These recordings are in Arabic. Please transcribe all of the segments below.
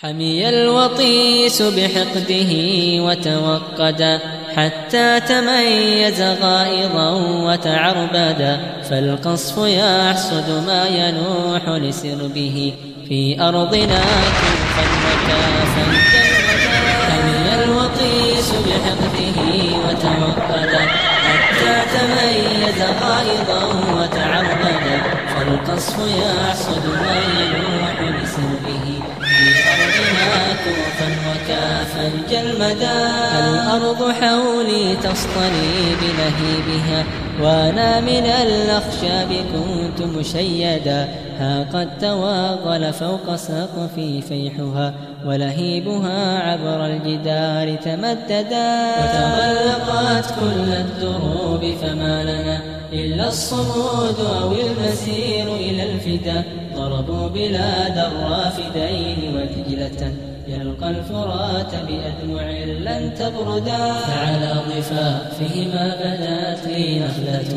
حمي الوطيس بحقده وتوقدا حتى تميز غائضا وتعربدا، فالقصف يحصد ما ينوح لسربه في أرضنا كوفا وكافا كالمدى. حمي الوطيس بحقده وتوقدا حتى تميز غائضا وتعربدا، فالقصف يحصد ما ينوح لسربه في أرضنا كوفا وكافا كالمدى. الأرض حولي تصطلي بلهيبها، وأنا من الأخشاب كنت مشيدا. ها قد توغل فوق سقفي فيحها، ولهيبها عبر الجدار تمددا. وتغلقت كل الدروب فما لنا إلا الصمود أو المسير إلى الفدا. ضربوا بلاد الرافدين ودجلة، يلقى الفرات بأدمع لن تبردا. فعلى ضفافهما بدات لي نخلة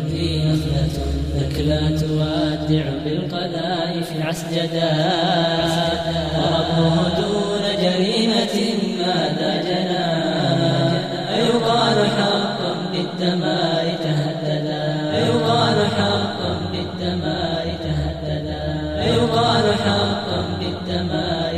ذكلا تودع بالقذائف عسجدا. ضربوه دون جريمة ماذا جنى، أيقال حقا بالدمار تهددا. أيقال حقا بالدمار تهددا. أيقال حقا بالدمار